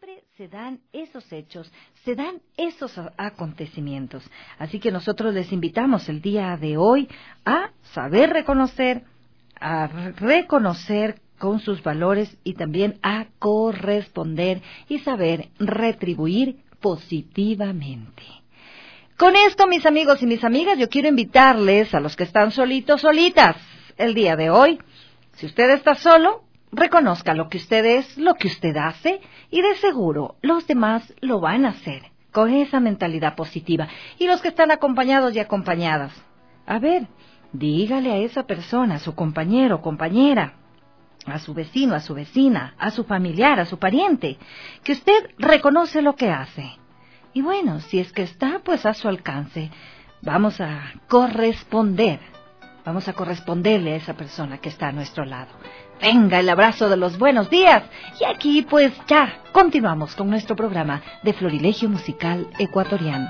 siempre se dan esos hechos, se dan esos acontecimientos. Así que nosotros les invitamos el día de hoy a saber reconocer, a reconocer con sus valores y también a corresponder y saber retribuir positivamente. Con esto, mis amigos y mis amigas, yo quiero invitarles a los que están solitos, solitas, el día de hoy. Si usted está solo, reconozca lo que usted es, lo que usted hace, y de seguro los demás lo van a hacer con esa mentalidad positiva. Y los que están acompañados y acompañadas, a ver, dígale a esa persona, a su compañero, compañera, a su vecino, a su vecina, a su familiar, a su pariente, que usted reconoce lo que hace. Y bueno, si es que está pues a su alcance, vamos a corresponderle a esa persona que está a nuestro lado. Venga, el abrazo de los buenos días. Y aquí pues ya continuamos con nuestro programa de Florilegio Musical Ecuatoriano.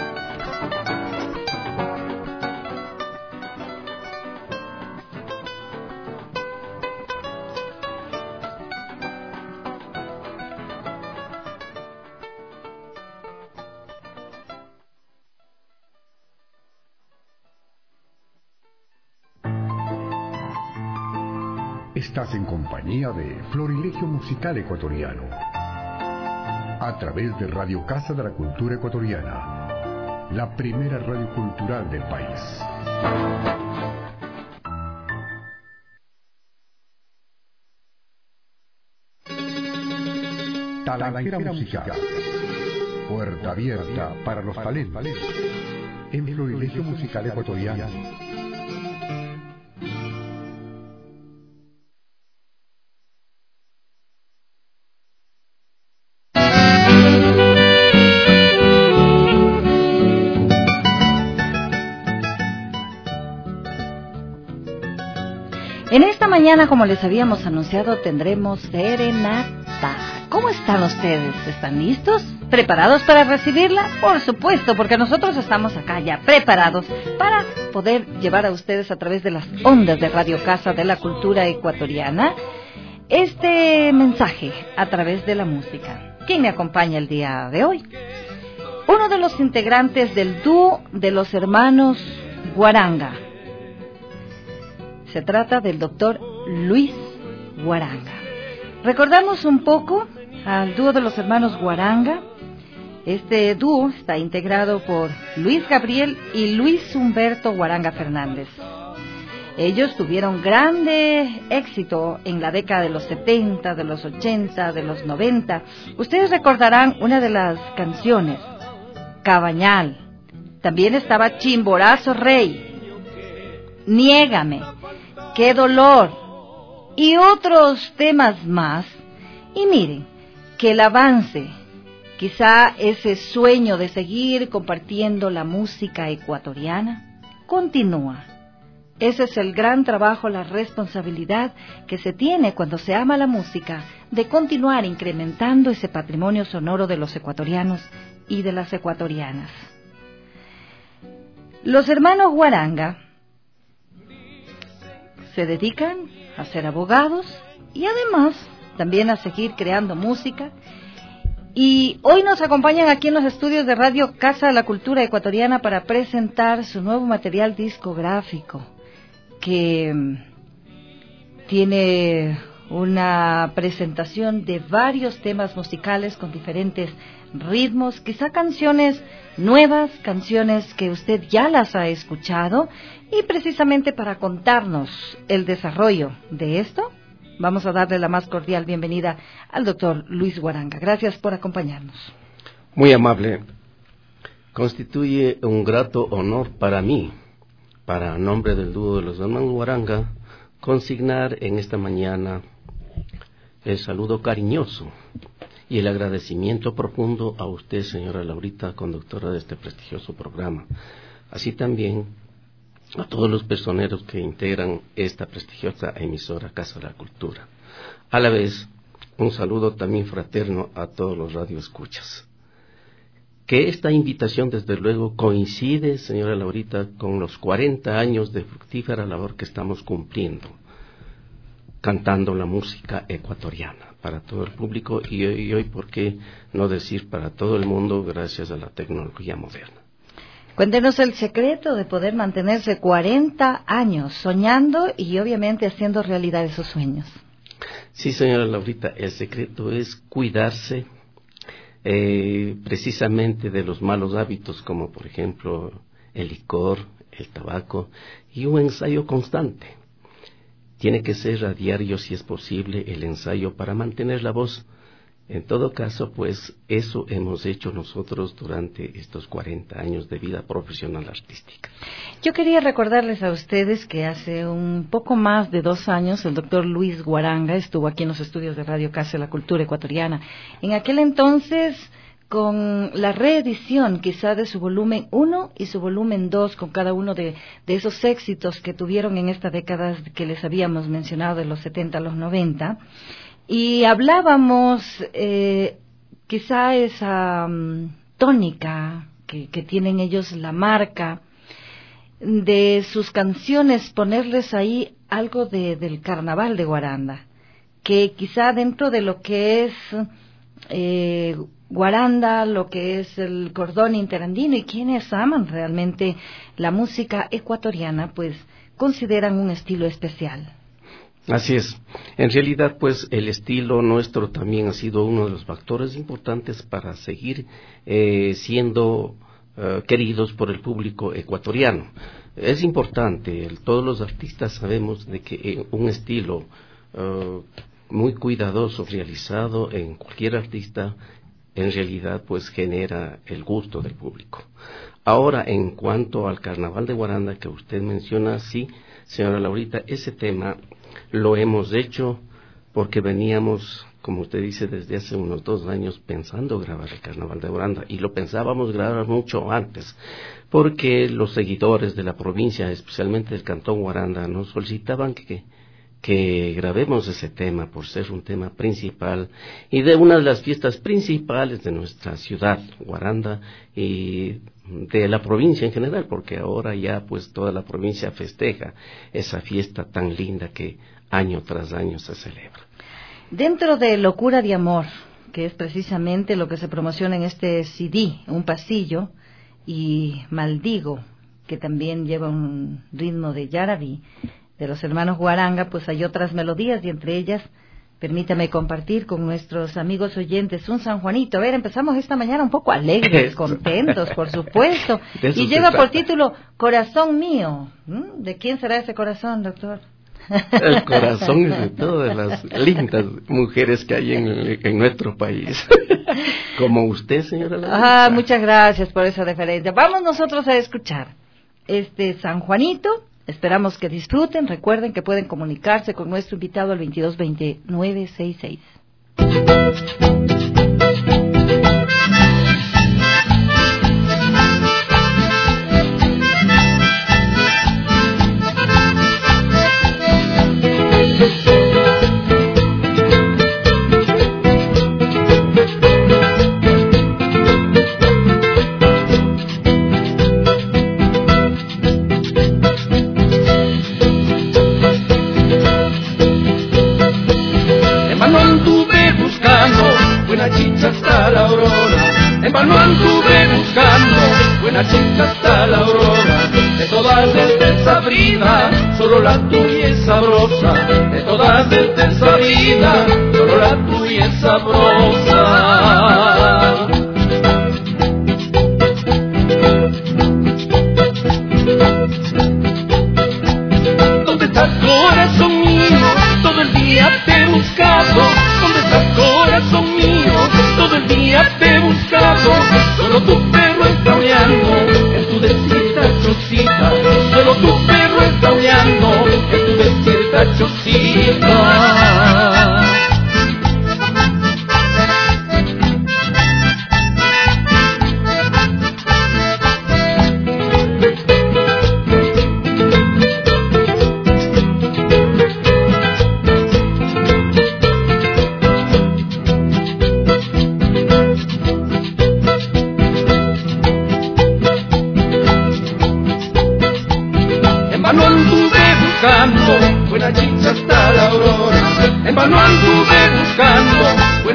Estás en compañía de Florilegio Musical Ecuatoriano, a través de Radio Casa de la Cultura Ecuatoriana, la primera radio cultural del país. Talanquera Musical, puerta abierta para los talentos, en Florilegio Musical Ecuatoriano. En esta mañana, como les habíamos anunciado, tendremos serenata. ¿Cómo están ustedes? ¿Están listos? ¿Preparados para recibirla? Por supuesto, porque nosotros estamos acá ya preparados para poder llevar a ustedes a través de las ondas de Radio Casa de la Cultura Ecuatoriana este mensaje a través de la música. ¿Quién me acompaña el día de hoy? Uno de los integrantes del dúo de los hermanos Guaranga. Se trata del doctor Luis Guaranga. Recordamos un poco al dúo de los hermanos Guaranga. Este dúo está integrado por Luis Gabriel y Luis Humberto Guaranga Fernández. Ellos tuvieron grande éxito en la década de los 70, de los 80, de los 90. Ustedes recordarán una de las canciones, Cabañal. También estaba Chimborazo Rey, Niégame, Qué dolor y otros temas más. Y miren, que el avance, quizá ese sueño de seguir compartiendo la música ecuatoriana, continúa. Ese es el gran trabajo, la responsabilidad que se tiene cuando se ama la música, de continuar incrementando ese patrimonio sonoro de los ecuatorianos y de las ecuatorianas. Los hermanos Guaranga se dedican a ser abogados y además también a seguir creando música. Y hoy nos acompañan aquí en los estudios de Radio Casa de la Cultura Ecuatoriana para presentar su nuevo material discográfico, que tiene una presentación de varios temas musicales con diferentes ritmos, quizá canciones nuevas, canciones que usted ya las ha escuchado, y precisamente para contarnos el desarrollo de esto, vamos a darle la más cordial bienvenida al doctor Luis Guaranga. Gracias por acompañarnos. Muy amable. Constituye un grato honor para mí, para nombre del dúo de los hermanos Guaranga, consignar en esta mañana el saludo cariñoso y el agradecimiento profundo a usted, señora Laurita, conductora de este prestigioso programa. Así también a todos los personeros que integran esta prestigiosa emisora Casa de la Cultura. A la vez, un saludo también fraterno a todos los radioescuchas. Que esta invitación, desde luego, coincide, señora Laurita, con los 40 años de fructífera labor que estamos cumpliendo. cantando la música ecuatoriana para todo el público y hoy, ¿por qué no decir para todo el mundo gracias a la tecnología moderna? Cuéntenos el secreto de poder mantenerse 40 años soñando y obviamente haciendo realidad esos sueños. Sí, señora Laurita, el secreto es cuidarse precisamente de los malos hábitos como por ejemplo el licor, el tabaco y un ensayo constante. Tiene que ser a diario, si es posible, el ensayo para mantener la voz. En todo caso, pues, eso hemos hecho nosotros durante estos 40 años de vida profesional artística. Yo quería recordarles a ustedes que hace un poco más de 2 años el doctor Luis Guaranga estuvo aquí en los estudios de Radio Casa de la Cultura Ecuatoriana. En aquel entonces, con la reedición quizá de su volumen 1 y su volumen 2, con cada uno de esos éxitos que tuvieron en esta década que les habíamos mencionado, de los 70 a los 90, y hablábamos quizá esa tónica que tienen ellos, la marca de sus canciones, ponerles ahí algo del carnaval de Guaranda, que quizá dentro de lo que es Guaranda, lo que es el cordón interandino y quienes aman realmente la música ecuatoriana, pues consideran un estilo especial. Así es. En realidad, pues, el estilo nuestro también ha sido uno de los factores importantes para seguir siendo queridos por el público ecuatoriano. Es importante, todos los artistas sabemos de que un estilo muy cuidadoso, realizado en cualquier artista, en realidad pues genera el gusto del público. Ahora, en cuanto al Carnaval de Guaranda que usted menciona, sí, señora Laurita, ese tema lo hemos hecho porque veníamos, como usted dice, desde hace unos 2 años pensando grabar el Carnaval de Guaranda, y lo pensábamos grabar mucho antes, porque los seguidores de la provincia, especialmente del Cantón Guaranda, nos solicitaban que grabemos ese tema por ser un tema principal y de una de las fiestas principales de nuestra ciudad, Guaranda, y de la provincia en general, porque ahora ya pues toda la provincia festeja esa fiesta tan linda que año tras año se celebra. Dentro de Locura de Amor, que es precisamente lo que se promociona en este CD, Un Pasillo, y Maldigo, que también lleva un ritmo de Yaraví, de los hermanos Guaranga, pues hay otras melodías, y entre ellas, permítame compartir con nuestros amigos oyentes un San Juanito. A ver, empezamos esta mañana un poco alegres, contentos, por supuesto, y lleva por título Corazón Mío. ¿De quién será ese corazón, doctor? El corazón es de todas las lindas mujeres que hay en nuestro país. Como usted, señora Laura. Muchas gracias por esa referencia. Vamos nosotros a escuchar este San Juanito. Esperamos que disfruten. Recuerden que pueden comunicarse con nuestro invitado al 2220-966. En vano anduve buscando buena chica hasta la aurora. De todas es desabrida, solo la tuya es sabrosa. De todas es desabrida, solo la tuya es sabrosa. ¿Dónde estás, corazón mío? Todo el día te he buscado. ¿Dónde estás, corazón mío? Todo el día te he buscado. Solo tu perro está aullando en tu desierta chocita. Solo tu perro está aullando en tu desierta chocita.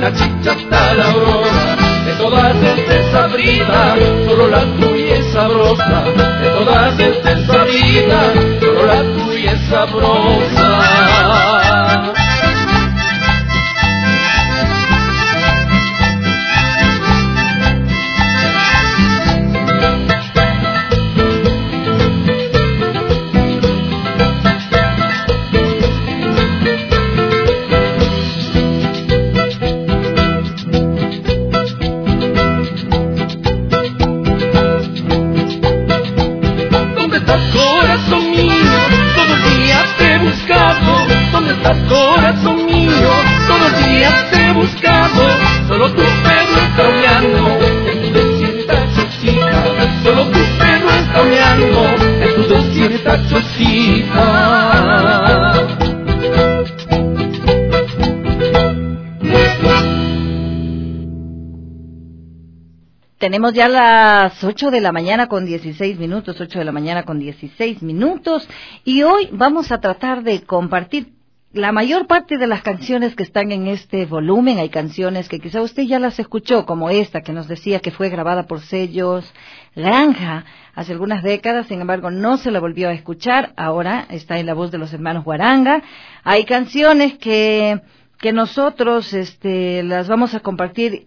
la chicha hasta la aurora. De todas es desabrida, solo la tuya es sabrosa. De todas es desabrida, solo la tuya es sabrosa. Corazón mío, todo el día te he buscado, solo tu perro está aullando, en tu desierta chocita, solo tu perro está aullando, en tu desierta chocita. Tenemos ya las 8 de la mañana con 16 minutos, 8 de la mañana con 16 minutos, y hoy vamos a tratar de compartir la mayor parte de las canciones que están en este volumen. Hay canciones que quizá usted ya las escuchó, como esta que nos decía que fue grabada por Sellos Granja hace algunas décadas, sin embargo no se la volvió a escuchar, ahora está en la voz de los hermanos Guaranga. Hay canciones que nosotros las vamos a compartir,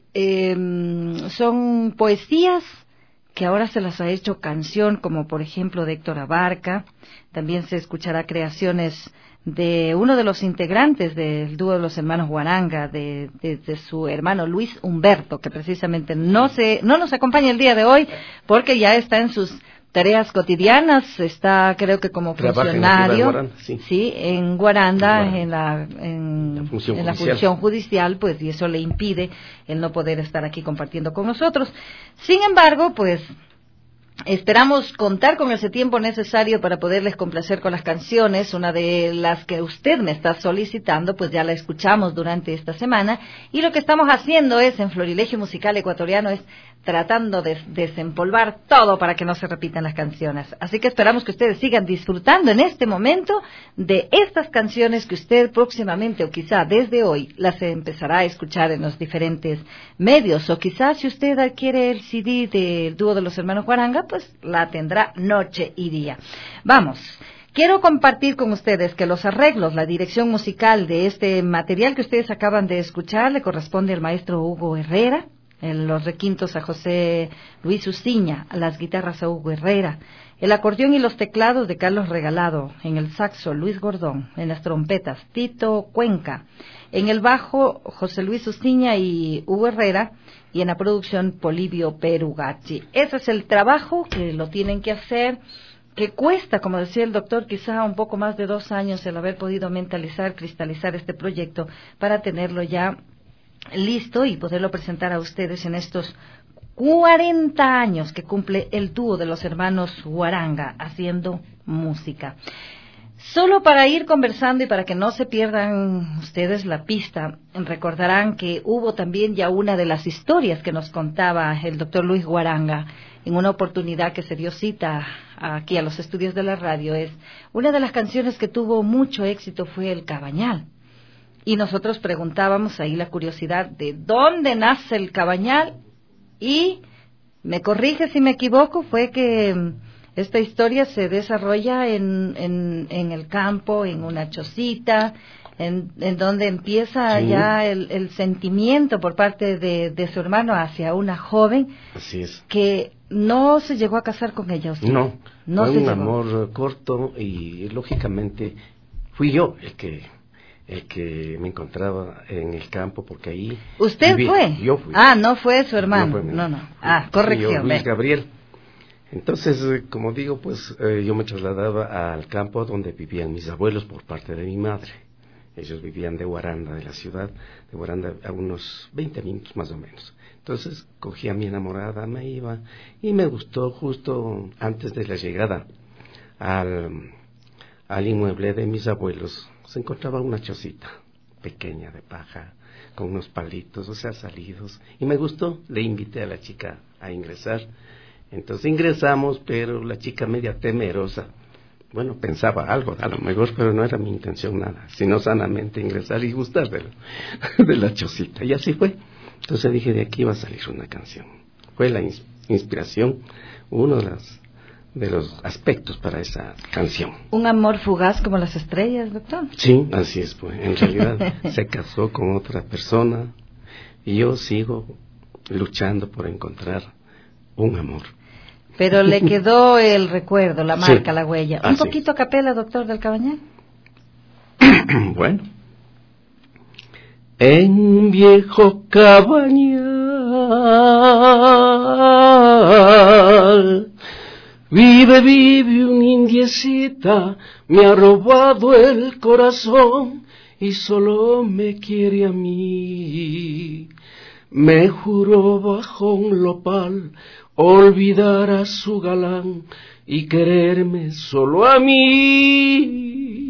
son poesías que ahora se las ha hecho canción, como por ejemplo de Héctor Abarca. También se escuchará creaciones de uno de los integrantes del dúo de los hermanos Guaranga, de su hermano Luis Humberto, que precisamente no nos acompaña el día de hoy porque ya está en sus tareas cotidianas, está creo que como funcionario en Guaranda, en la función judicial, pues, y eso le impide el no poder estar aquí compartiendo con nosotros. Sin embargo, pues esperamos contar con ese tiempo necesario para poderles complacer con las canciones. Una de las que usted me está solicitando, pues ya la escuchamos durante esta semana, y lo que estamos haciendo es, en Florilegio Musical Ecuatoriano, es tratando de desempolvar todo para que no se repitan las canciones. Así que esperamos que ustedes sigan disfrutando en este momento de estas canciones que usted próximamente, o quizá desde hoy, las empezará a escuchar en los diferentes medios, o quizás si usted adquiere el CD del dúo de los hermanos Guaranga, pues la tendrá noche y día. Vamos. Quiero compartir con ustedes que los arreglos, la dirección musical de este material que ustedes acaban de escuchar le corresponde al maestro Hugo Herrera, en los requintos a José Luis Uciña, a las guitarras a Hugo Herrera, el acordeón y los teclados de Carlos Regalado, en el saxo Luis Gordón, en las trompetas Tito Cuenca, en el bajo José Luis Uciña y Hugo Herrera, y en la producción Polibio Perugacci. Ese es el trabajo que lo tienen que hacer, que cuesta, como decía el doctor, quizá un poco más de 2 años el haber podido mentalizar, cristalizar este proyecto para tenerlo ya listo y poderlo presentar a ustedes en estos 40 años que cumple el dúo de los hermanos Guaranga haciendo música. Solo para ir conversando y para que no se pierdan ustedes la pista, recordarán que hubo también ya una de las historias que nos contaba el doctor Luis Guaranga en una oportunidad que se dio cita aquí a los estudios de la radio. Es una de las canciones que tuvo mucho éxito fue El Cabañal. Y nosotros preguntábamos ahí la curiosidad de dónde nace el cabañal, y me corrige si me equivoco, fue que esta historia se desarrolla en el campo, en una chocita, en donde empieza ya el sentimiento por parte de su hermano hacia una joven. Así es. Que no se llegó a casar con ella. ¿Sí? No fue un amor corto, y lógicamente fui yo el que me encontraba en el campo, porque ahí... ¿Usted viví. Fue? Yo fui. No fue su hermano. No. Corrección. Yo, Luis Gabriel. Entonces, como digo, pues yo me trasladaba al campo donde vivían mis abuelos por parte de mi madre. Ellos vivían de Guaranda, de la ciudad de Guaranda, a unos 20 minutos más o menos. Entonces, cogí a mi enamorada, me iba, y me gustó justo antes de la llegada al inmueble de mis abuelos. Se encontraba una chocita pequeña de paja, con unos palitos, salidos, y me gustó. Le invité a la chica a ingresar. Entonces ingresamos, pero la chica media temerosa bueno, pensaba algo, a lo mejor, pero no era mi intención nada, sino sanamente ingresar y gustar de la chocita. Y así fue. Entonces dije, de aquí va a salir una canción. Fue la inspiración, uno de los aspectos para esa canción. ¿Un amor fugaz como las estrellas, doctor? Sí, así es, pues. En realidad se casó con otra persona y yo sigo luchando por encontrar un amor. Pero le quedó el recuerdo, la marca, sí, la huella. Un poquito a capela, doctor del Cabañal. Bueno. En un viejo cabañal vive una indiecita, me ha robado el corazón y solo me quiere a mí. Me juró bajo un nopal olvidar a su galán y quererme solo a mí.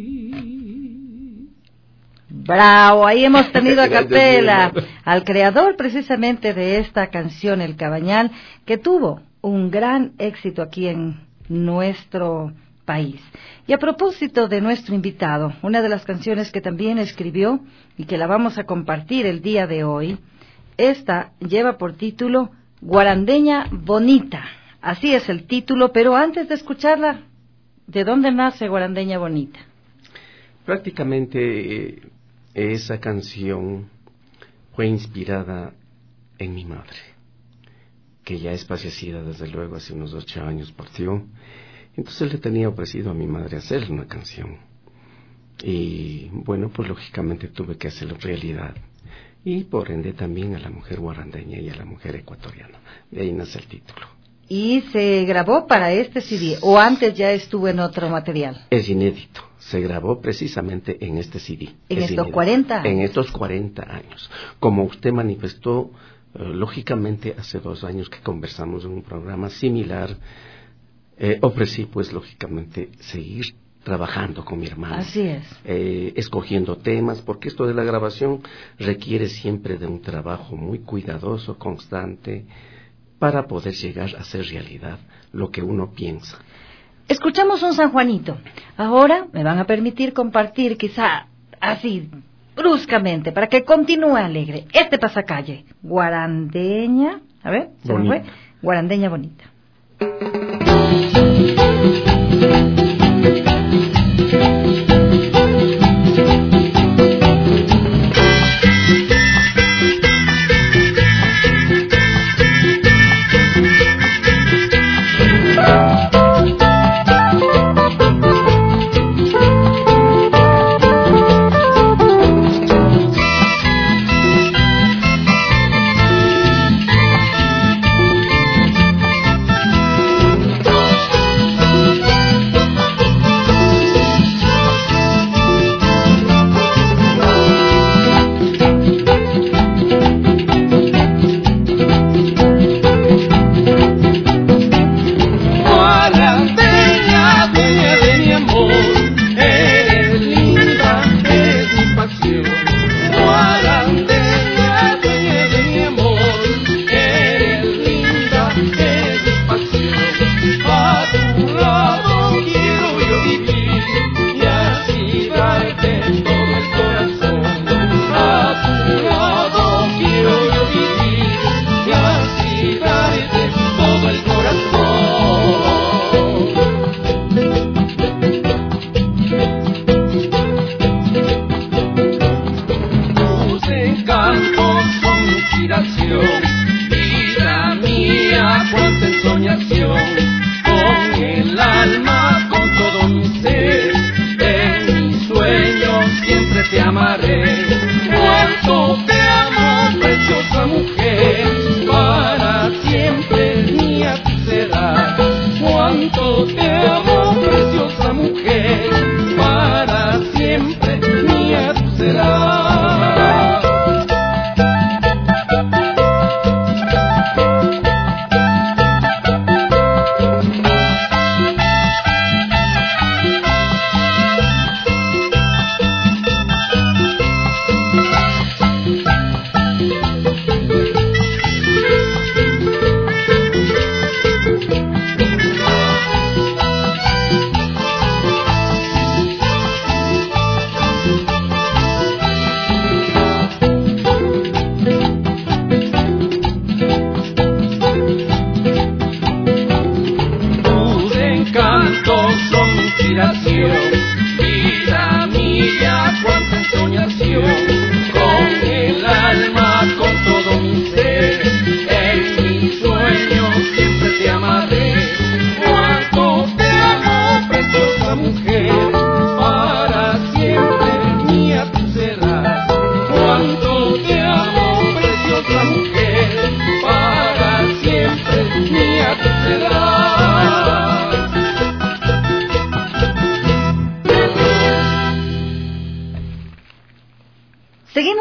Bravo, ahí hemos tenido a capela al creador precisamente de esta canción, El Cabañal, que tuvo un gran éxito aquí en nuestro país. Y a propósito de nuestro invitado, una de las canciones que también escribió y que la vamos a compartir el día de hoy, esta lleva por título Guarandeña Bonita. Así es el título, pero antes de escucharla, ¿de dónde nace Guarandeña Bonita? Prácticamente esa canción fue inspirada en mi madre, que ya es fallecida desde luego, hace unos 8 años partió. Entonces le tenía ofrecido a mi madre hacerle una canción. Y bueno, pues lógicamente tuve que hacerlo realidad. Y por ende también a la mujer guarandeña y a la mujer ecuatoriana. De ahí nace el título. ¿Y se grabó para este CD o antes ya estuvo en otro material? Es inédito. Se grabó precisamente en este CD. ¿En estos 40 años? En estos 40 años. Como usted manifestó, lógicamente hace 2 años que conversamos en un programa similar, ofrecí pues lógicamente seguir trabajando con mi hermana. Así es. Escogiendo temas, porque esto de la grabación requiere siempre de un trabajo muy cuidadoso, constante, para poder llegar a hacer realidad lo que uno piensa. Escuchamos un San Juanito. Ahora me van a permitir compartir quizá así bruscamente para que continúe alegre este pasacalle. Guarandeña, a ver, ¿se me fue? Guarandeña Bonita.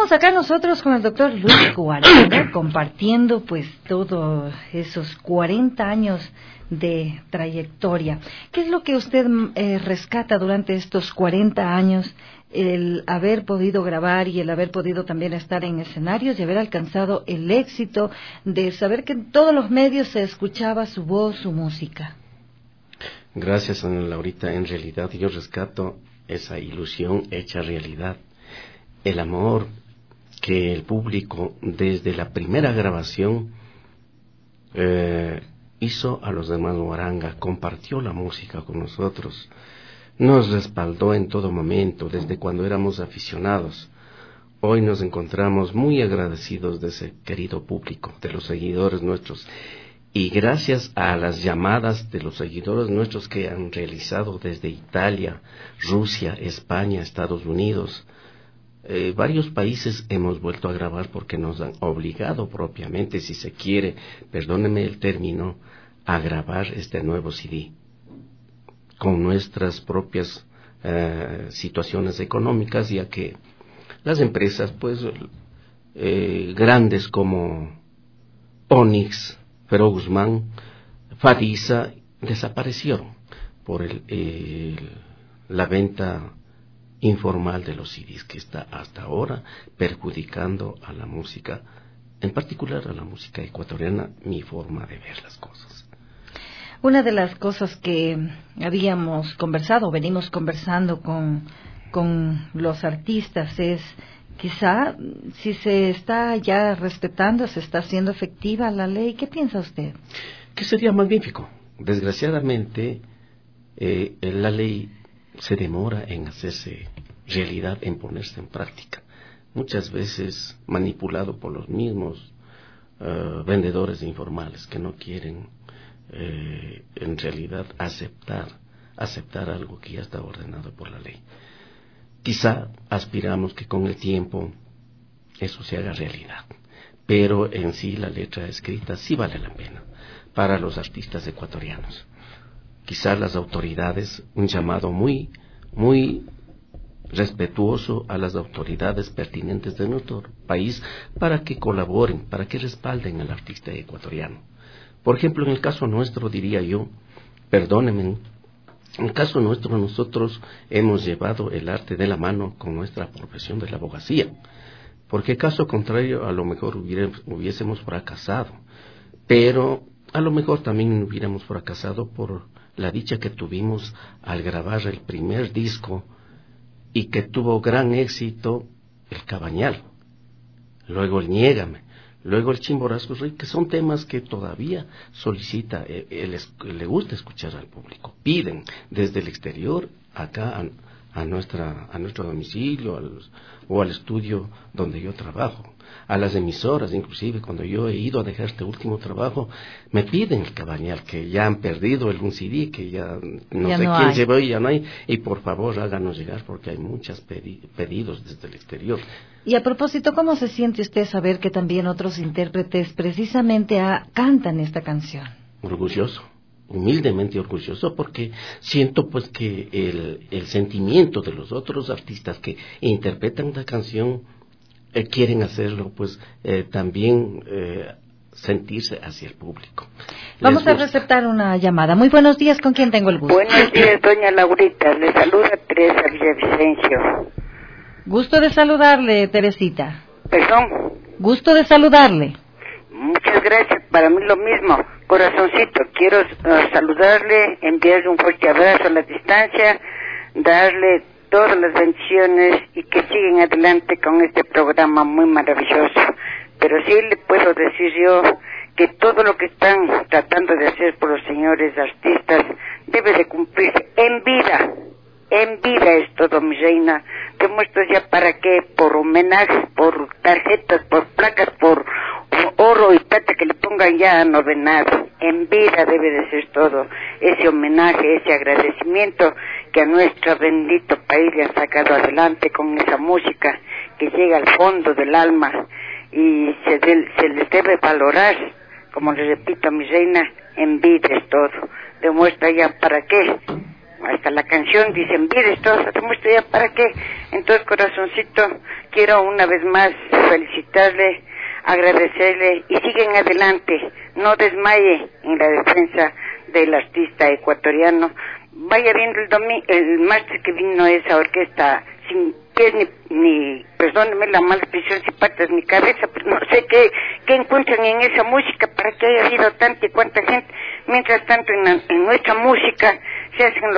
Estamos acá nosotros con el doctor Luis Guaranga compartiendo pues todos esos 40 años de trayectoria. ¿Qué es lo que usted rescata durante estos 40 años? El haber podido grabar y el haber podido también estar en escenarios y haber alcanzado el éxito de saber que en todos los medios se escuchaba su voz, su música. Gracias, Ana Laurita. En realidad yo rescato esa ilusión hecha realidad. El amor que el público desde la primera grabación hizo a los hermanos Guaranga, compartió la música con nosotros, nos respaldó en todo momento, desde cuando éramos aficionados. Hoy nos encontramos muy agradecidos de ese querido público, de los seguidores nuestros, y gracias a las llamadas de los seguidores nuestros que han realizado desde Italia, Rusia, España, Estados Unidos, varios países hemos vuelto a grabar porque nos han obligado propiamente, si se quiere, perdóneme el término, a grabar este nuevo CD con nuestras propias situaciones económicas, ya que las empresas pues grandes como Onyx, Fero Guzmán, Fadisa desaparecieron por la venta informal de los CDs, que está hasta ahora perjudicando a la música, en particular a la música ecuatoriana, mi forma de ver las cosas. Una de las cosas que habíamos conversado, venimos conversando con los artistas es quizá si se está ya respetando, se está haciendo efectiva la ley. ¿Qué piensa usted? Que sería magnífico. Desgraciadamente la ley se demora en hacerse realidad, en ponerse en práctica. Muchas veces manipulado por los mismos vendedores informales que no quieren en realidad aceptar algo que ya está ordenado por la ley. Quizá aspiramos que con el tiempo eso se haga realidad, pero en sí la letra escrita sí vale la pena para los artistas ecuatorianos. Quizás las autoridades, un llamado muy, muy respetuoso a las autoridades pertinentes de nuestro país para que colaboren, para que respalden al artista ecuatoriano. Por ejemplo, en el caso nuestro, diría yo, perdónenme, en el caso nuestro nosotros hemos llevado el arte de la mano con nuestra profesión de la abogacía, porque caso contrario a lo mejor hubiésemos fracasado, pero a lo mejor también hubiéramos fracasado por la dicha que tuvimos al grabar el primer disco y que tuvo gran éxito, el Cabañal, luego el Niégame, luego el Chimborazo Rey, que son temas que todavía solicita, le gusta escuchar al público, piden desde el exterior acá a nuestro domicilio o al estudio donde yo trabajo, a las emisoras, inclusive cuando yo he ido a dejar este último trabajo, me piden el Cabañal, que ya han perdido algún CD, que ya no sé quién llevó y ya no hay, y por favor háganos llegar porque hay muchos pedidos desde el exterior. Y a propósito, ¿cómo se siente usted saber que también otros intérpretes precisamente cantan esta canción? Orgulloso, humildemente orgulloso, porque siento pues que el sentimiento de los otros artistas que interpretan la canción quieren hacerlo pues también sentirse hacia el público. Vamos a receptar una llamada. Muy buenos días, ¿con quién tengo el gusto? Buenos días, doña Laurita, le saluda Teresa Villavicencio. Gusto de saludarle, Teresita. ¿Perdón? Gusto de saludarle. Muchas gracias, para mí lo mismo. Corazoncito, quiero saludarle, enviarle un fuerte abrazo a la distancia, darle todas las bendiciones y que sigan adelante con este programa muy maravilloso. Pero sí le puedo decir yo que todo lo que están tratando de hacer por los señores artistas debe de cumplirse en vida. En vida es todo, mi reina. Demuestro ya para qué, por homenajes, por tarjetas, por placas, por oro y plata que le pongan ya a novenar. En vida debe de ser todo ese homenaje, ese agradecimiento que a nuestro bendito país le ha sacado adelante con esa música que llega al fondo del alma y se les debe valorar, como le repito a mi reina, en vida es todo. Demuestra ya para qué hasta la canción dicen, vienes todos hacemos esto ya, ¿para qué? Entonces, corazoncito, quiero una vez más felicitarle, agradecerle y siguen adelante, no desmaye en la defensa del artista ecuatoriano. Vaya viendo el martes que vino esa orquesta sin pies ni perdóneme la mala expresión, sin patas ni cabeza, pero no sé qué encuentran en esa música para que haya habido tanta y cuánta gente. Mientras tanto en nuestra música se hacen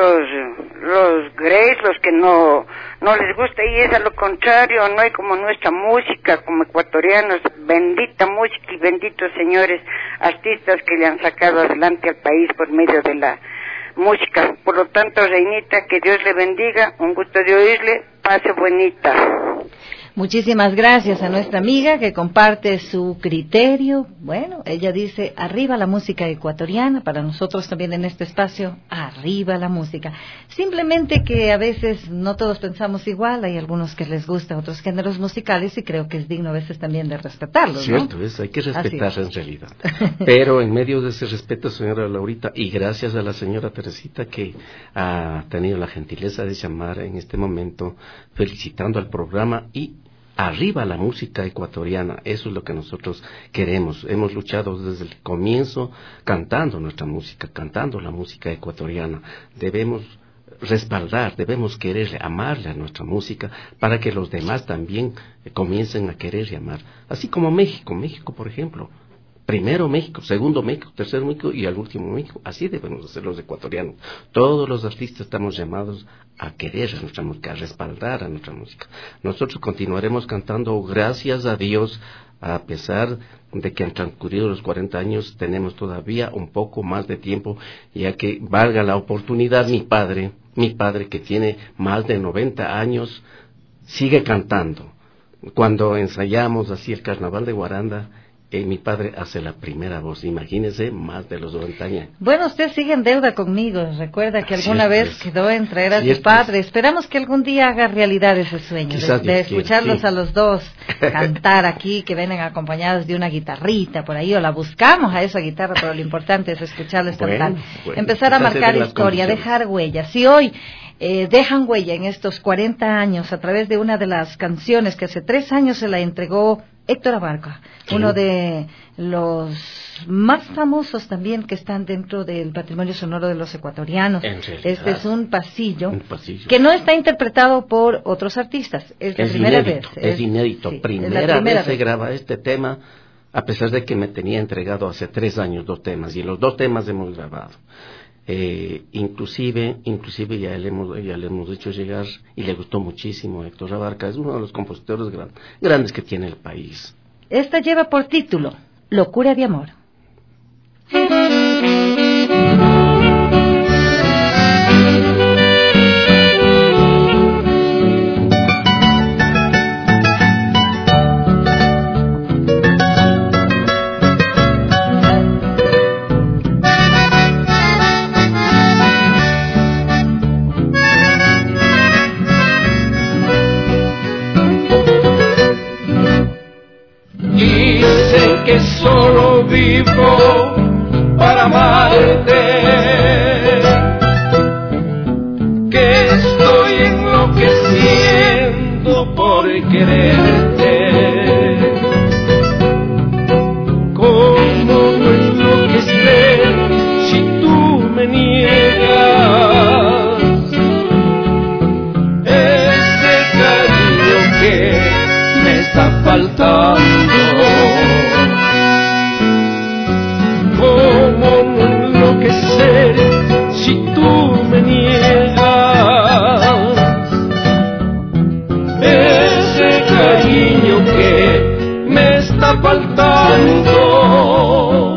los greys, los que no les gusta, y es a lo contrario, no hay como nuestra música, como ecuatorianos, bendita música y benditos señores artistas que le han sacado adelante al país por medio de la música. Por lo tanto, Reinita, que Dios le bendiga, un gusto de oírle, pase bonita. Muchísimas gracias a nuestra amiga que comparte su criterio. Bueno, ella dice, arriba la música ecuatoriana, para nosotros también en este espacio, arriba la música. Simplemente que a veces no todos pensamos igual, hay algunos que les gustan otros géneros musicales y creo que es digno a veces también de respetarlos, ¿no? Cierto, hay que respetar en realidad. Pero en medio de ese respeto, señora Laurita, y gracias a la señora Teresita que ha tenido la gentileza de llamar en este momento, felicitando al programa y arriba la música ecuatoriana, eso es lo que nosotros queremos. Hemos luchado desde el comienzo cantando nuestra música, cantando la música ecuatoriana. Debemos respaldar, debemos querer, amarle a nuestra música para que los demás también comiencen a querer y amar. Así como México, por ejemplo. Primero México, segundo México, tercero México y al último México. Así debemos hacer los ecuatorianos. Todos los artistas estamos llamados a querer a nuestra música, a respaldar a nuestra música. Nosotros continuaremos cantando, gracias a Dios, a pesar de que han transcurrido los 40 años, tenemos todavía un poco más de tiempo, ya que valga la oportunidad, mi padre que tiene más de 90 años, sigue cantando. Cuando ensayamos así el Carnaval de Guaranda, mi padre hace la primera voz, imagínese, más de los 90 años. Bueno, usted sigue en deuda conmigo, recuerda que alguna vez quedó en traer a su padre, esperamos que algún día haga realidad ese sueño, de escucharlos a los dos cantar aquí, que vengan acompañados de una guitarrita por ahí, o la buscamos a esa guitarra, pero lo importante es escucharles cantar, empezar a marcar historia, dejar huella. Si hoy dejan huella en estos 40 años a través de una de las canciones que hace 3 años se la entregó Héctor Abarca, uno de los más famosos también que están dentro del patrimonio sonoro de los ecuatorianos. Este es un pasillo que no está interpretado por otros artistas, es la primera vez. Es inédito, sí, primera vez se graba este tema, a pesar de que me tenía entregado hace 3 años 2 temas, y los 2 temas hemos grabado. Inclusive ya le hemos hecho llegar y le gustó muchísimo. Héctor Abarca es uno de los compositores grandes que tiene el país. Esta lleva por título Locura de Amor. Que solo vivo para amarte, que estoy enloqueciendo por quererte. ¿Cómo no enloquecer si tú me niegas ese cariño que me está faltando? Si tú me niegas ese cariño que me está faltando.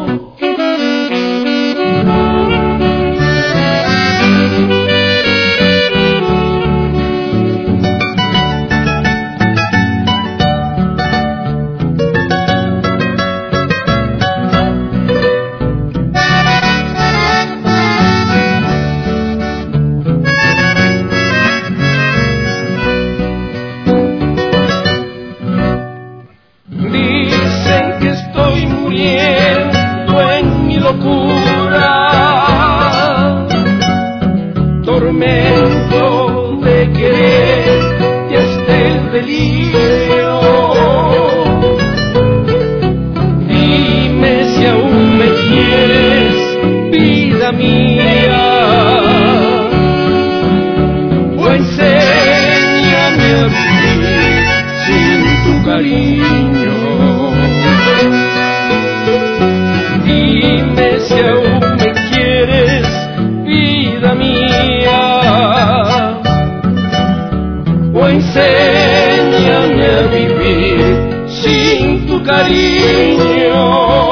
cariño.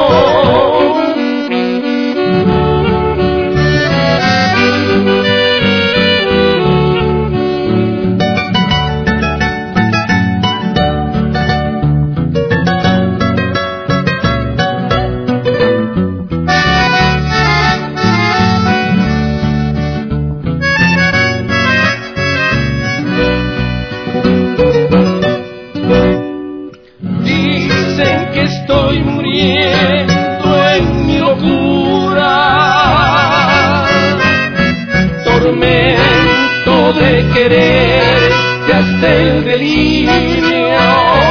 Quererte hasta el delirio.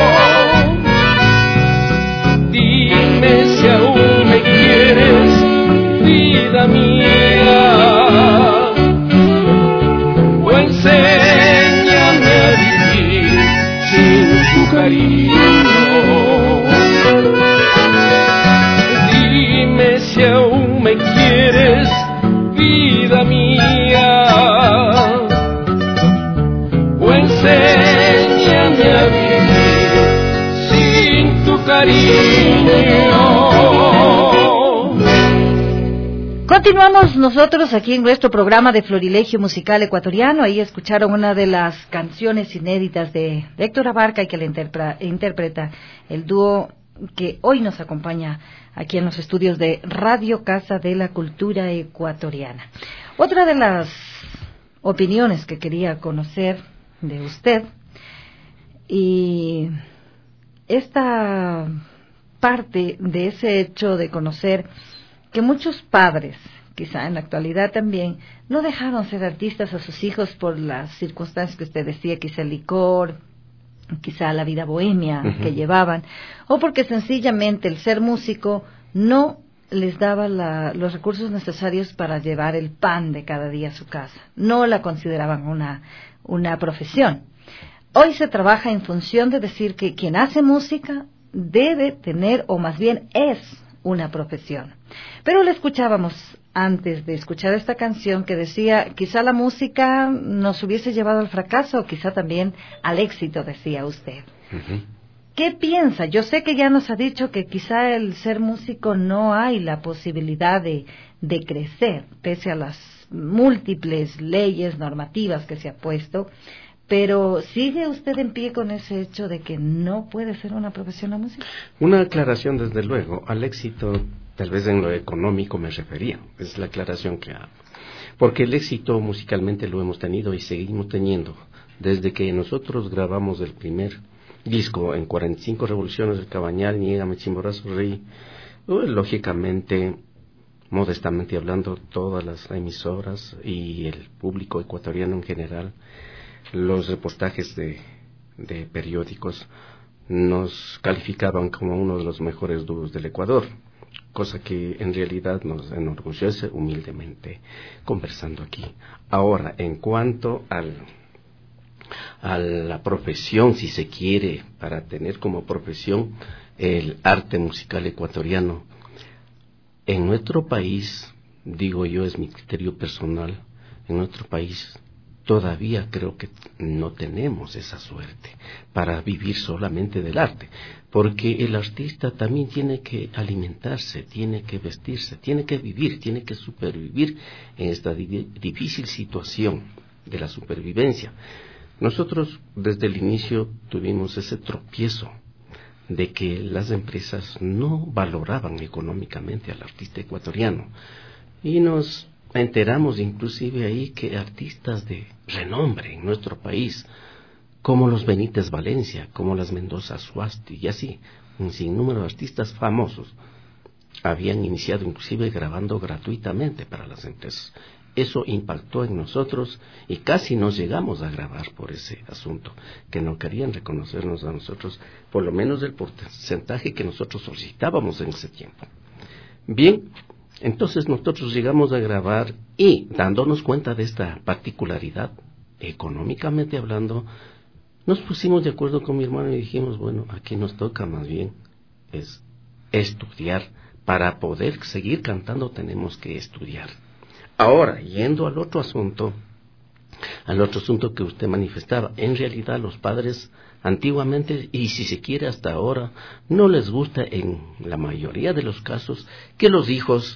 Dime si aún me quieres, vida mía, o enséñame a vivir sin tu cariño. Dime si aún me quieres, vida mía, enséñame a vivir sin tu cariño. Continuamos nosotros aquí en nuestro programa de Florilegio Musical Ecuatoriano. Ahí escucharon una de las canciones inéditas de Héctor Abarca y que le interpreta el dúo que hoy nos acompaña aquí en los estudios de Radio Casa de la Cultura Ecuatoriana. Otra de las opiniones que quería conocer de usted, y esta parte de ese hecho de conocer que muchos padres, quizá en la actualidad también, no dejaron ser artistas a sus hijos por las circunstancias que usted decía, quizá el licor, quizá la vida bohemia que llevaban, o porque sencillamente el ser músico no les daba los recursos necesarios para llevar el pan de cada día a su casa, no la consideraban una profesión. Hoy se trabaja en función de decir que quien hace música debe tener, o más bien es, una profesión. Pero le escuchábamos antes de escuchar esta canción que decía, quizá la música nos hubiese llevado al fracaso, o quizá también al éxito, decía usted. ¿Qué piensa? Yo sé que ya nos ha dicho que quizá el ser músico no hay la posibilidad de crecer, pese a las múltiples leyes normativas que se ha puesto, pero ¿sigue usted en pie con ese hecho de que no puede ser una profesión la música? Una aclaración, desde luego. Al éxito, tal vez en lo económico me refería. Es la aclaración que hago. Porque el éxito musicalmente lo hemos tenido y seguimos teniendo. Desde que nosotros grabamos el primer disco en 45 Revoluciones del Cabañal, Niégame Chimborazo Rey, lógicamente, modestamente hablando, todas las emisoras y el público ecuatoriano en general, los reportajes de periódicos nos calificaban como uno de los mejores dúos del Ecuador, cosa que en realidad nos enorgullece humildemente conversando aquí. Ahora, en cuanto a la profesión, si se quiere, para tener como profesión el arte musical ecuatoriano, en nuestro país, digo yo, es mi criterio personal, en nuestro país todavía creo que no tenemos esa suerte para vivir solamente del arte, porque el artista también tiene que alimentarse, tiene que vestirse, tiene que vivir, tiene que supervivir en esta difícil situación de la supervivencia. Nosotros desde el inicio tuvimos ese tropiezo de que las empresas no valoraban económicamente al artista ecuatoriano, y nos enteramos inclusive ahí que artistas de renombre en nuestro país, como los Benítez Valencia, como las Mendoza Suasti y así, un sinnúmero de artistas famosos, habían iniciado inclusive grabando gratuitamente para las empresas. Eso impactó en nosotros y casi nos llegamos a grabar por ese asunto, que no querían reconocernos a nosotros, por lo menos el porcentaje que nosotros solicitábamos en ese tiempo. Bien, entonces nosotros llegamos a grabar y, dándonos cuenta de esta particularidad, económicamente hablando, nos pusimos de acuerdo con mi hermano y dijimos, bueno, aquí nos toca más bien es estudiar. Para poder seguir cantando tenemos que estudiar. Ahora, yendo al otro asunto que usted manifestaba, en realidad los padres Antiguamente, y si se quiere hasta ahora, no les gusta en la mayoría de los casos que los hijos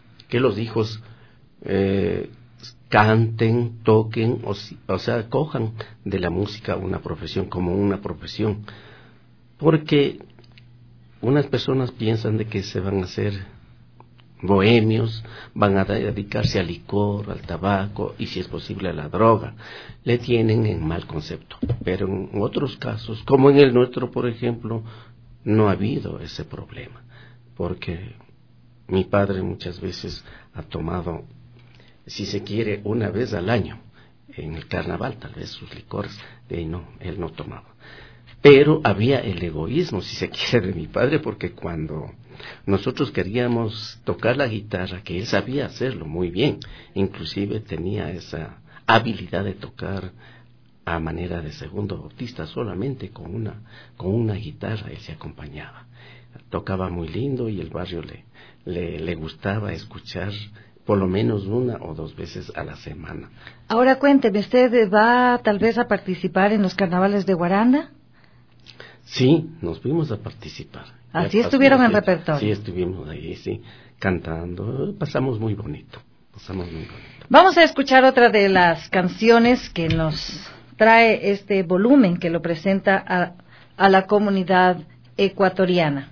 canten, toquen, o sea, cojan de la música una profesión, como una profesión. Porque unas personas piensan de que se van a hacer bohemios, van a dedicarse al licor, al tabaco y si es posible a la droga. Le tienen en mal concepto. Pero en otros casos, como en el nuestro, por ejemplo, no ha habido ese problema. Porque mi padre muchas veces ha tomado, si se quiere, una vez al año, en el carnaval, tal vez sus licores, él no tomaba. Pero había el egoísmo, si se quiere, de mi padre, porque cuando nosotros queríamos tocar la guitarra, que él sabía hacerlo muy bien, inclusive tenía esa habilidad de tocar a manera de segundo bautista, solamente con una guitarra él se acompañaba. Tocaba muy lindo y el barrio le gustaba escuchar por lo menos 1 o 2 veces a la semana. Ahora cuénteme, ¿usted va tal vez a participar en los carnavales de Guaranda? Sí, nos fuimos a participar. ¿Así estuvieron en repertorio? Sí, estuvimos ahí, sí, cantando. Pasamos muy bonito. Vamos a escuchar otra de las canciones que nos trae este volumen que lo presenta a la comunidad ecuatoriana.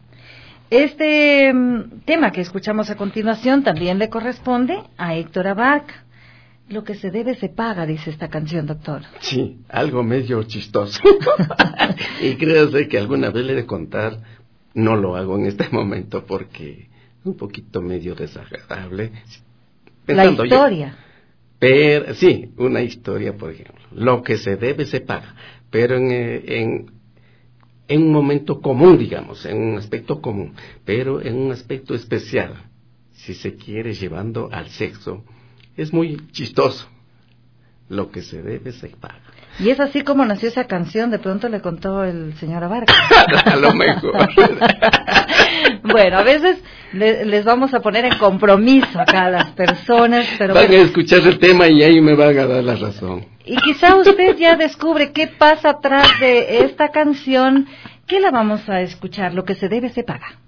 Este tema que escuchamos a continuación también le corresponde a Héctor Abarca. Lo que se debe se paga, dice esta canción, doctor. Sí, algo medio chistoso. Y créase que alguna vez le he de contar, no lo hago en este momento porque un poquito medio desagradable. La historia. Pero sí, una historia, por ejemplo. Lo que se debe se paga, pero en un momento común, digamos, en un aspecto común, pero en un aspecto especial, si se quiere, llevando al sexo. Es muy chistoso. Lo que se debe se paga. Y es así como nació esa canción, de pronto le contó el señor Abarca. A lo mejor. Bueno, a veces les vamos a poner en compromiso acá a las personas, pero van a escuchar el tema y ahí me van a dar la razón. Y quizá usted ya descubre qué pasa atrás de esta canción, que la vamos a escuchar. Lo que se debe se paga.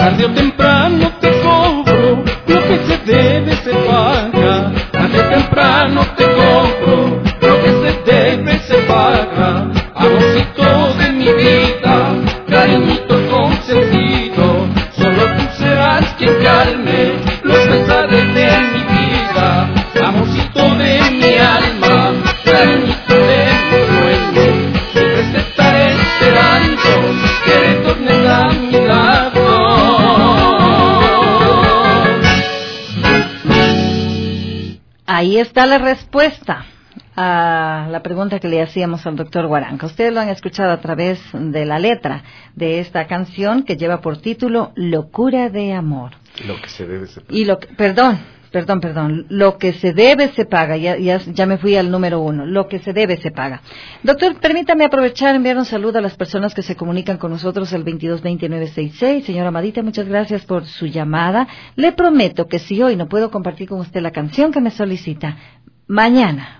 Tarde o temprano te cobro, lo que se debe se paga. Tarde o temprano te cobro, lo que se debe se paga. Amorcito de mi vida, cariñito consentido, solo tú serás quien calme los pesares de mi vida. Amorcito de mi alma, cariñito de mi sueño, siempre te estaré esperando que retornes a mi lado. Ahí está la respuesta a la pregunta que le hacíamos al doctor Guaranca. Ustedes lo han escuchado a través de la letra de esta canción que lleva por título Locura de Amor. Lo que se debe se paga. Y perdón, lo que se debe se paga, ya me fui al número 1, lo que se debe se paga. Doctor, permítame aprovechar, enviar un saludo a las personas que se comunican con nosotros al 2220-966. Señora Amadita, muchas gracias por su llamada. Le prometo que si hoy no puedo compartir con usted la canción que me solicita, mañana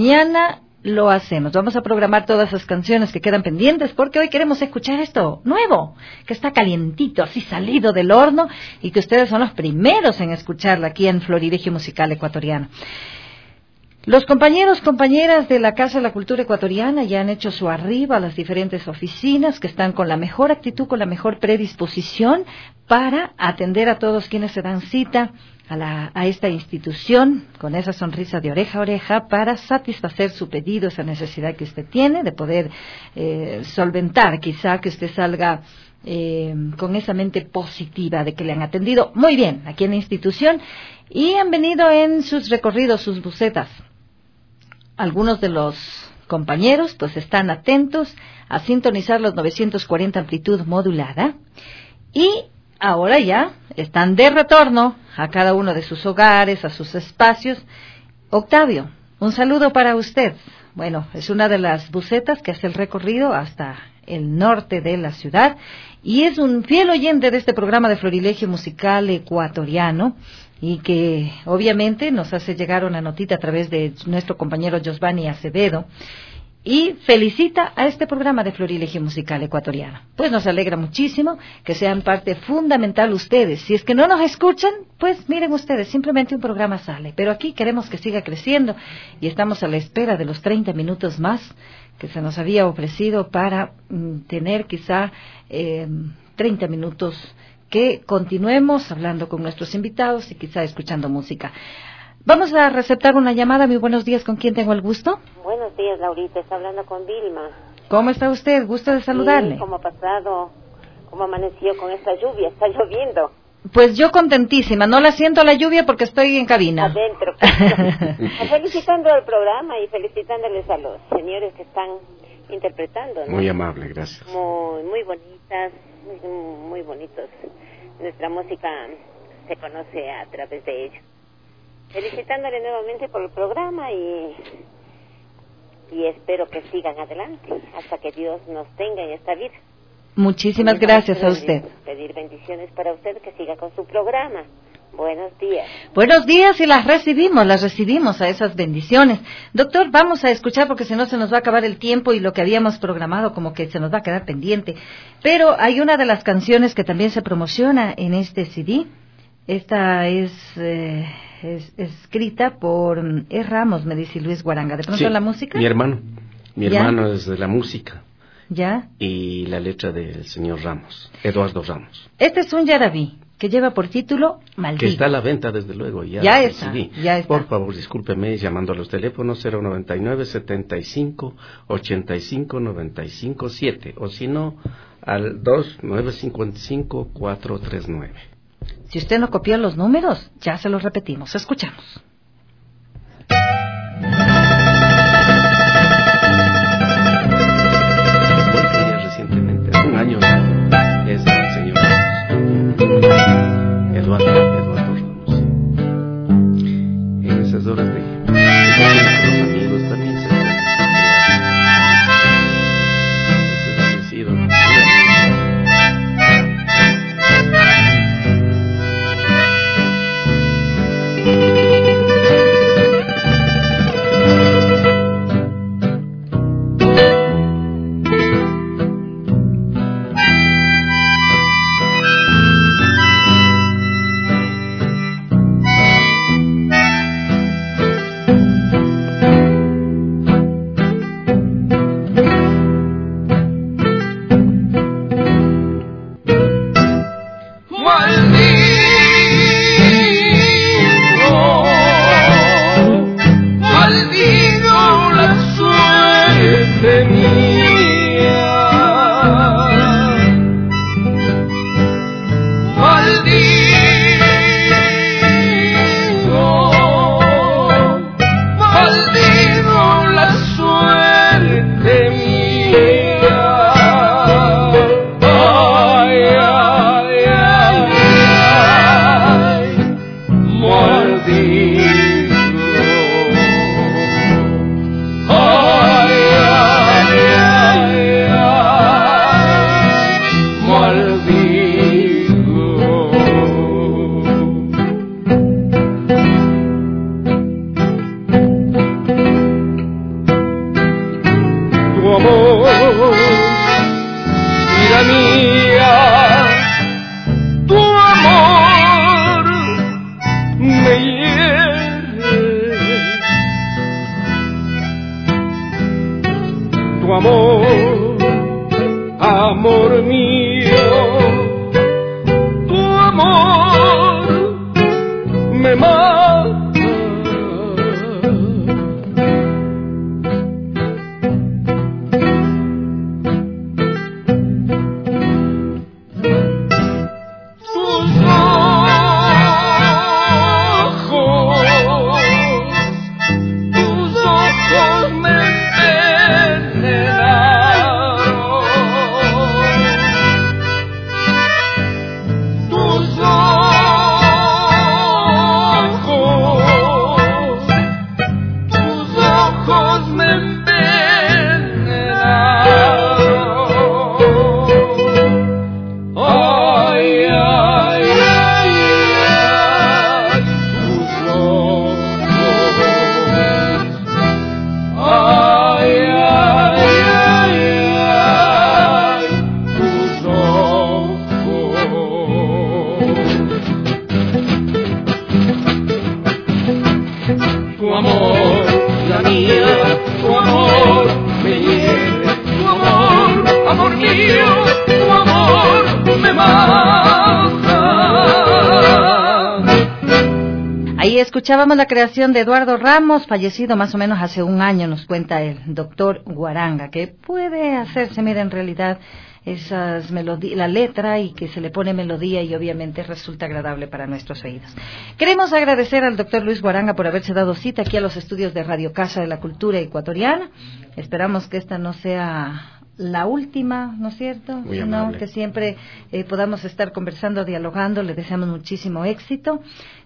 lo hacemos. Vamos a programar todas esas canciones que quedan pendientes porque hoy queremos escuchar esto nuevo, que está calientito, así salido del horno y que ustedes son los primeros en escucharla aquí en Florilegio Musical Ecuatoriano. Los compañeras de la Casa de la Cultura Ecuatoriana ya han hecho su arriba a las diferentes oficinas que están con la mejor actitud, con la mejor predisposición para atender a todos quienes se dan cita a esta institución con esa sonrisa de oreja a oreja para satisfacer su pedido, esa necesidad que usted tiene de poder solventar, quizá que usted salga con esa mente positiva de que le han atendido muy bien aquí en la institución y han venido en sus recorridos, sus bucetas. Algunos de los compañeros pues están atentos a sintonizar los 940 amplitud modulada y ahora ya están de retorno a cada uno de sus hogares, a sus espacios. Octavio, un saludo para usted. Bueno, es una de las bucetas que hace el recorrido hasta el norte de la ciudad y es un fiel oyente de este programa de Florilegio Musical Ecuatoriano y que obviamente nos hace llegar una notita a través de nuestro compañero Josvani Acevedo y felicita a este programa de Florilegio Musical Ecuatoriano. Pues nos alegra muchísimo que sean parte fundamental ustedes. Si es que no nos escuchan, pues miren ustedes, simplemente un programa sale. Pero aquí queremos que siga creciendo y estamos a la espera de los 30 minutos más que se nos había ofrecido para tener quizá 30 minutos que continuemos hablando con nuestros invitados y quizá escuchando música. Vamos a receptar una llamada. Muy buenos días, ¿con quién tengo el gusto? Buenos días, Laurita, está hablando con Vilma. ¿Cómo está usted? Gusto de saludarle. Sí, ¿cómo ha pasado? ¿Cómo amaneció con esta lluvia? Está lloviendo. Pues yo contentísima, no la siento la lluvia porque estoy en cabina. Adentro. Felicitando al programa y felicitándoles a los señores que están interpretando, ¿no? Muy amable, gracias. Muy bonitas, muy bonitos. Nuestra música se conoce a través de ellos. Felicitándole nuevamente por el programa y espero que sigan adelante hasta que Dios nos tenga en esta vida. Muchísimas gracias a usted. Pedir bendiciones para usted, que siga con su programa. Buenos días. Buenos días y las recibimos a esas bendiciones. Doctor, vamos a escuchar porque si no se nos va a acabar el tiempo y lo que habíamos programado como que se nos va a quedar pendiente. Pero hay una de las canciones que también se promociona en este CD. Esta es escrita por Ramos, me dice Luis Guaranga. ¿De pronto sí, la música? Mi hermano es de la música. ¿Ya? Y la letra del señor Ramos, Eduardo Ramos. Este es un yarabí que lleva por título Maldito. Que está a la venta desde luego. Ya está. Por favor, discúlpeme llamando a los teléfonos 099-75-85-95-7 o si no al 2955-439. Si usted no copió los números, ya se los repetimos. Escuchamos. Recientemente, hace un año, es el señor Ramos. Eduardo Ramos. En esas horas de los amigos también se agradecido. amor me mata. Escuchábamos la creación de Eduardo Ramos, fallecido más o menos hace un año, nos cuenta el doctor Guaranga, que puede hacerse, mira, en realidad esas melodías, la letra, y que se le pone melodía y obviamente resulta agradable para nuestros oídos. Queremos agradecer al doctor Luis Guaranga por haberse dado cita aquí a los estudios de Radio Casa de la Cultura Ecuatoriana. Esperamos que esta no sea la última, ¿no es cierto? Muy amable. Que siempre podamos estar conversando, dialogando. Le deseamos muchísimo éxito.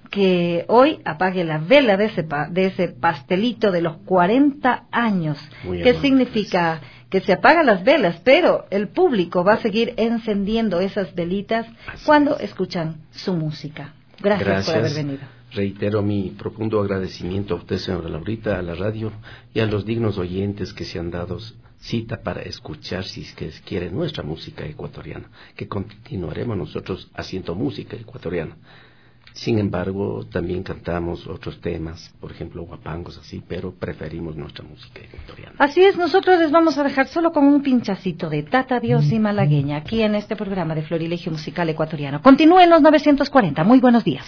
Que hoy apague la vela de ese pastelito de los 40 años. ¿Qué significa? Que se apagan las velas, pero el público va a seguir encendiendo esas velitas cuando escuchan su música. Gracias por haber venido. Reitero mi profundo agradecimiento a usted, señora Laurita, a la radio y a los dignos oyentes que se han dado cita para escuchar, si es que quieren, nuestra música ecuatoriana, que continuaremos nosotros haciendo música ecuatoriana. Sin embargo, también cantamos otros temas, por ejemplo, guapangos así, pero preferimos nuestra música ecuatoriana. Así es, nosotros les vamos a dejar solo con un pinchacito de Tata Dios y Malagueña, aquí en este programa de Florilegio Musical Ecuatoriano. Continúen los 940. Muy buenos días.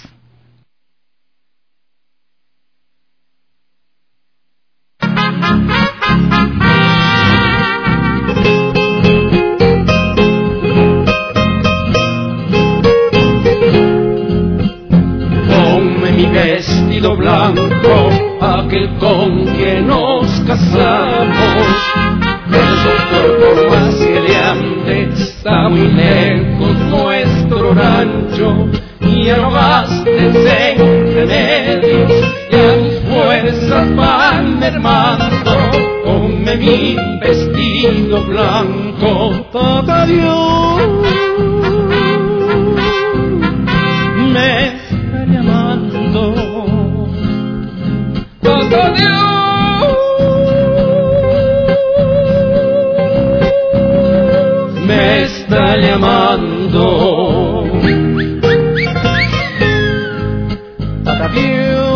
Vestido blanco, aquel con quien nos casamos. El doctor, por más que le ande, está muy lejos nuestro rancho. Y ya no gasten remedios, ya mis fuerzas van mermando. Ponme mi vestido blanco, Tata Dios me está llamando. Tata Dios me está llamando. Tata Dios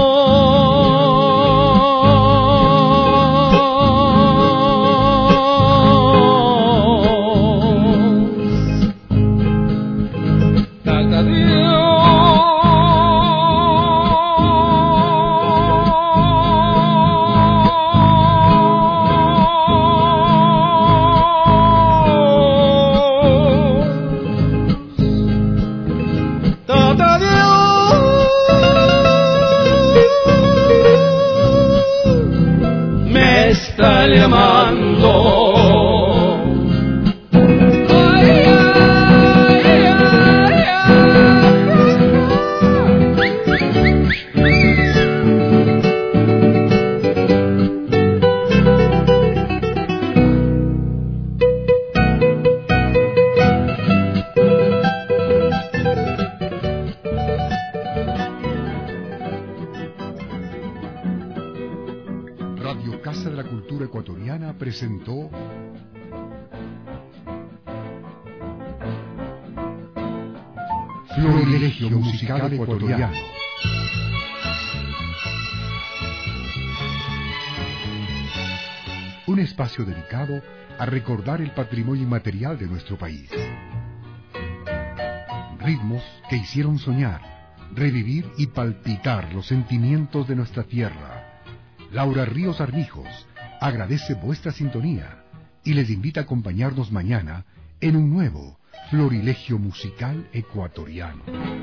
Radio Casa de la Cultura Ecuatoriana presentó Florilegio Musical Ecuatoriano. Un espacio dedicado a recordar el patrimonio inmaterial de nuestro país. ritmos que hicieron soñar, revivir y palpitar los sentimientos de nuestra tierra. Laura Ríos Armijos agradece vuestra sintonía y les invita a acompañarnos mañana en un nuevo Florilegio Musical Ecuatoriano.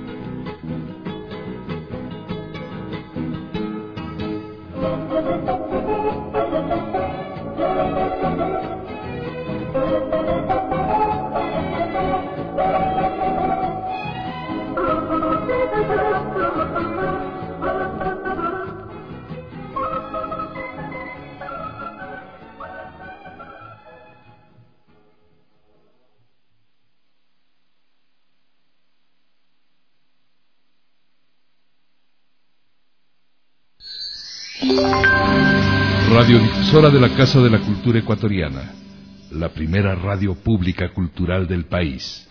Radiodifusora de la Casa de la Cultura Ecuatoriana, la primera radio pública cultural del país.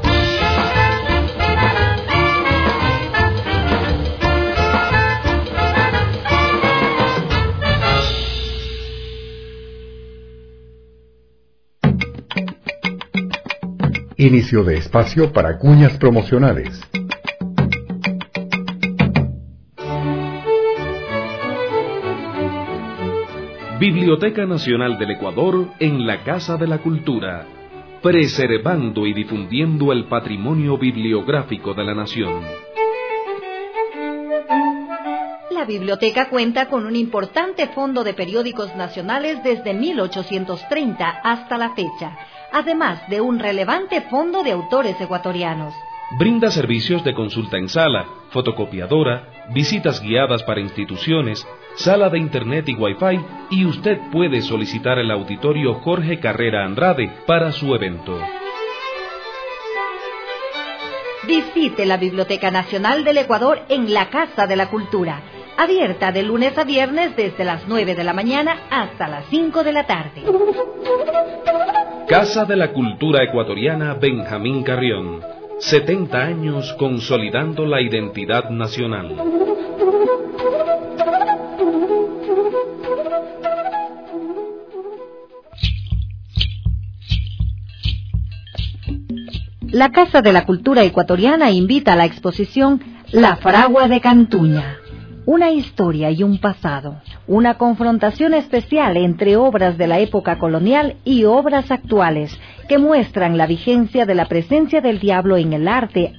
Inicio de espacio para cuñas promocionales. Biblioteca Nacional del Ecuador en la Casa de la Cultura, preservando y difundiendo el patrimonio bibliográfico de la nación. La biblioteca cuenta con un importante fondo de periódicos nacionales desde 1830 hasta la fecha, además de un relevante fondo de autores ecuatorianos. Brinda servicios de consulta en sala, fotocopiadora, visitas guiadas para instituciones, sala de internet y wifi, y usted puede solicitar el auditorio Jorge Carrera Andrade para su evento. Visite la Biblioteca Nacional del Ecuador en la Casa de la Cultura, abierta de lunes a viernes desde las 9 de la mañana hasta las 5 de la tarde. Casa de la Cultura Ecuatoriana Benjamín Carrión, 70 años consolidando la identidad nacional. La Casa de la Cultura Ecuatoriana invita a la exposición La Fragua de Cantuña. Una historia y un pasado, una confrontación especial entre obras de la época colonial y obras actuales que muestran la vigencia de la presencia del diablo en el arte